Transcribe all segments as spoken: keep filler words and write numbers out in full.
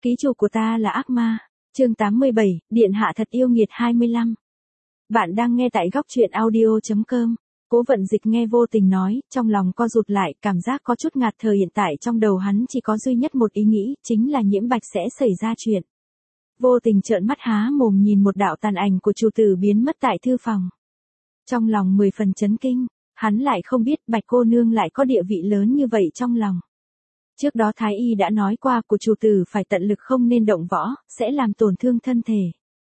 Ký chủ của ta là ác ma. Chương tám mươi bảy, Điện hạ thật yêu nghiệt hai mươi lăm. Bạn đang nghe tại góc truyện audio.com. Cố Vận Dịch nghe Vô Tình nói, trong lòng co rụt lại, cảm giác có chút ngạt thở. Hiện tại trong đầu hắn chỉ có duy nhất một ý nghĩ, chính là Nhiễm Bạch sẽ xảy ra chuyện. Vô Tình trợn mắt há mồm nhìn một đạo tàn ảnh của chủ tử biến mất tại thư phòng. Trong lòng mười phần chấn kinh, hắn lại không biết Bạch cô nương lại có địa vị lớn như vậy trong lòng. Trước đó Thái Y đã nói qua của chủ tử phải tận lực không nên động võ, sẽ làm tổn thương thân thể.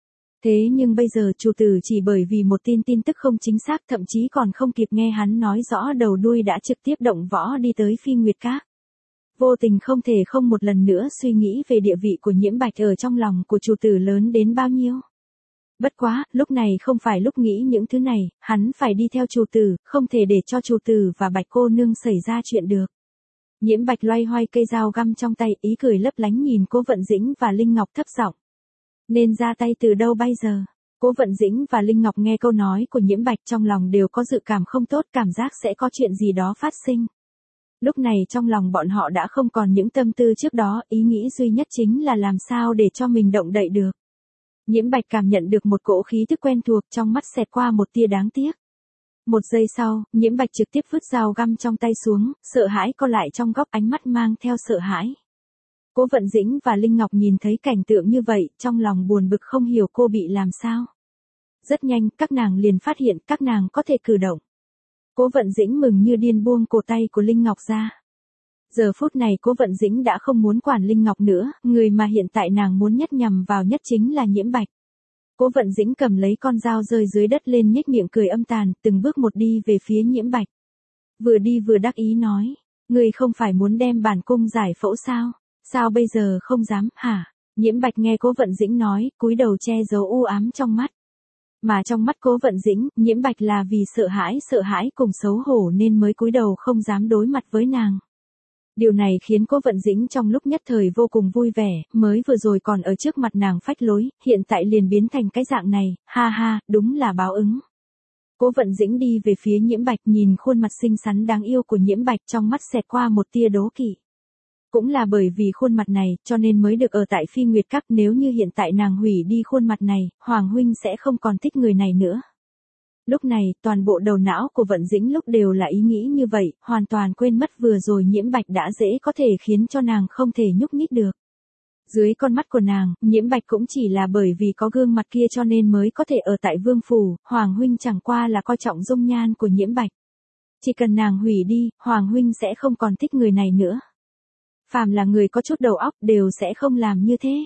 Thế nhưng bây giờ chủ tử chỉ bởi vì một tin tin tức không chính xác, thậm chí còn không kịp nghe hắn nói rõ đầu đuôi đã trực tiếp động võ đi tới Phi Nguyệt Các. Vô Tình không thể không một lần nữa suy nghĩ về địa vị của Nhiễm Bạch ở trong lòng của chủ tử lớn đến bao nhiêu. Bất quá, lúc này không phải lúc nghĩ những thứ này, hắn phải đi theo chủ tử, không thể để cho chủ tử và Bạch cô nương xảy ra chuyện được. Nhiễm Bạch loay hoay cây dao găm trong tay, ý cười lấp lánh nhìn Cố Vận Dĩnh và Linh Ngọc thấp giọng. Nên ra tay từ đâu bây giờ? Cố Vận Dĩnh và Linh Ngọc nghe câu nói của Nhiễm Bạch trong lòng đều có dự cảm không tốt, cảm giác sẽ có chuyện gì đó phát sinh. Lúc này trong lòng bọn họ đã không còn những tâm tư trước đó, ý nghĩ duy nhất chính là làm sao để cho mình động đậy được. Nhiễm Bạch cảm nhận được một cỗ khí thức quen thuộc, trong mắt xẹt qua một tia đáng tiếc. Một giây sau, Nhiễm Bạch trực tiếp vứt dao găm trong tay xuống, sợ hãi co lại trong góc, ánh mắt mang theo sợ hãi. Cố Vận Dĩnh và Linh Ngọc nhìn thấy cảnh tượng như vậy, trong lòng buồn bực không hiểu cô bị làm sao. Rất nhanh, các nàng liền phát hiện các nàng có thể cử động. Cố Vận Dĩnh mừng như điên buông cổ tay của Linh Ngọc ra. Giờ phút này Cố Vận Dĩnh đã không muốn quản Linh Ngọc nữa, người mà hiện tại nàng muốn nhất nhằm vào nhất chính là Nhiễm Bạch. Cố Vận Dĩnh cầm lấy con dao rơi dưới đất lên, nhếch miệng cười âm tàn, từng bước một đi về phía Nhiễm Bạch. Vừa đi vừa đắc ý nói, ngươi không phải muốn đem bản cung giải phẫu sao? Sao bây giờ không dám, hả? Nhiễm Bạch nghe Cố Vận Dĩnh nói, cúi đầu che giấu u ám trong mắt. Mà trong mắt Cố Vận Dĩnh, Nhiễm Bạch là vì sợ hãi, sợ hãi cùng xấu hổ nên mới cúi đầu không dám đối mặt với nàng. Điều này khiến Cố Vận Dĩnh trong lúc nhất thời vô cùng vui vẻ, mới vừa rồi còn ở trước mặt nàng phách lối, hiện tại liền biến thành cái dạng này, ha ha, đúng là báo ứng. Cố Vận Dĩnh đi về phía Nhiễm Bạch, nhìn khuôn mặt xinh xắn đáng yêu của Nhiễm Bạch, trong mắt xẹt qua một tia đố kỵ. Cũng là bởi vì khuôn mặt này, cho nên mới được ở tại Phi Nguyệt Các, nếu như hiện tại nàng hủy đi khuôn mặt này, Hoàng huynh sẽ không còn thích người này nữa. Lúc này, toàn bộ đầu não của Vận Dĩnh lúc đều là ý nghĩ như vậy, hoàn toàn quên mất vừa rồi Nhiễm Bạch đã dễ có thể khiến cho nàng không thể nhúc nhích được. Dưới con mắt của nàng, Nhiễm Bạch cũng chỉ là bởi vì có gương mặt kia cho nên mới có thể ở tại Vương Phủ, Hoàng huynh chẳng qua là coi trọng dung nhan của Nhiễm Bạch. Chỉ cần nàng hủy đi, Hoàng huynh sẽ không còn thích người này nữa. Phàm là người có chút đầu óc đều sẽ không làm như thế.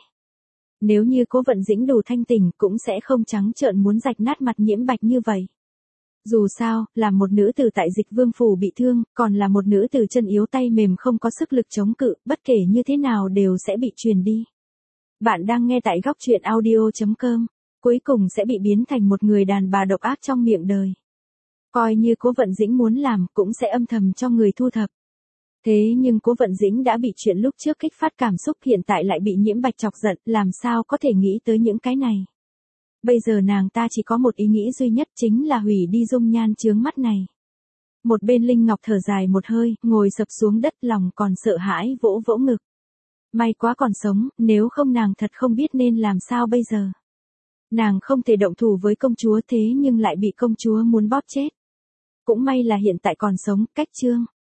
Nếu như Cố Vận Dĩnh đủ thanh tỉnh cũng sẽ không trắng trợn muốn rạch nát mặt Nhiễm Bạch như vậy. Dù sao, là một nữ tử tại Dịch Vương Phủ bị thương, còn là một nữ tử chân yếu tay mềm không có sức lực chống cự, bất kể như thế nào đều sẽ bị truyền đi. Bạn đang nghe tại góc truyện audio.com, cuối cùng sẽ bị biến thành một người đàn bà độc ác trong miệng đời. Coi như Cố Vận Dĩnh muốn làm cũng sẽ âm thầm cho người thu thập. Thế nhưng Cố Vận Dĩnh đã bị chuyện lúc trước kích phát cảm xúc, hiện tại lại bị Nhiễm Bạch chọc giận, làm sao có thể nghĩ tới những cái này. Bây giờ nàng ta chỉ có một ý nghĩ duy nhất, chính là hủy đi dung nhan chướng mắt này. Một bên Linh Ngọc thở dài một hơi, ngồi sập xuống đất, lòng còn sợ hãi vỗ vỗ ngực. May quá còn sống, nếu không nàng thật không biết nên làm sao bây giờ. Nàng không thể động thủ với công chúa, thế nhưng lại bị công chúa muốn bóp chết. Cũng may là hiện tại còn sống, cách chương.